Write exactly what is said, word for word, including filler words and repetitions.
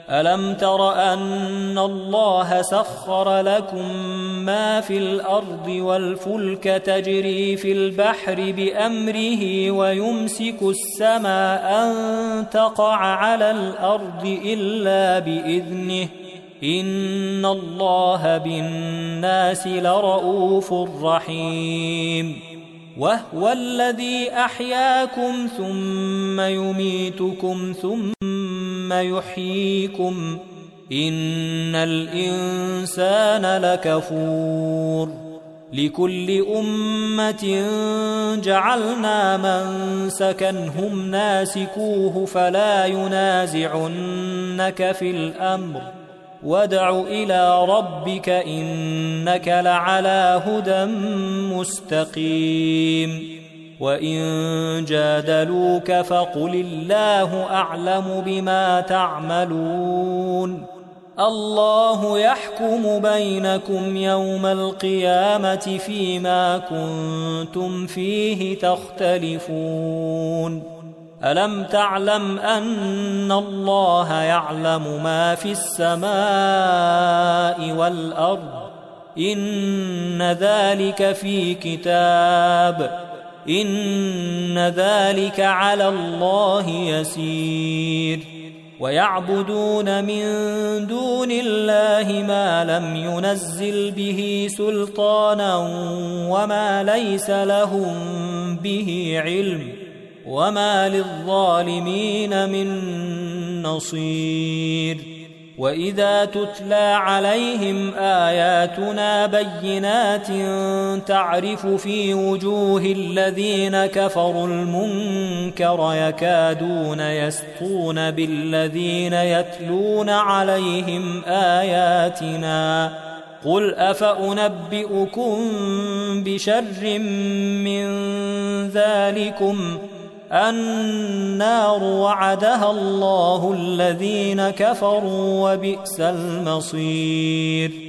ألم تر أن الله سخر لكم ما في الأرض والفلك تجري في البحر بأمره ويمسك السماء أن تقع على الأرض إلا بإذنه إن الله بالناس لرؤوف رحيم وهو الذي أحياكم ثم يميتكم ثم يحييكم إن الإنسان لكفور لكل أمة جعلنا منسكا هم ناسكوه فلا ينازعنك في الأمر وادع إلى ربك إنك لعلى هدى مستقيم وإن جادلوك فقل الله أعلم بما تعملون الله يحكم بينكم يوم القيامة فيما كنتم فيه تختلفون ألم تعلم أن الله يعلم ما في السماء والأرض إن ذلك في كتاب إن ذلك على الله يسير ويعبدون من دون الله ما لم ينزل به سلطانا وما ليس لهم به علم وما للظالمين من نصير وإذا تتلى عليهم آياتنا بينات تعرف في وجوه الذين كفروا المنكر يكادون يسطون بالذين يتلون عليهم آياتنا قل أفأنبئكم بشر من ذلكم النار وعدها الله الذين كفروا وبئس المصير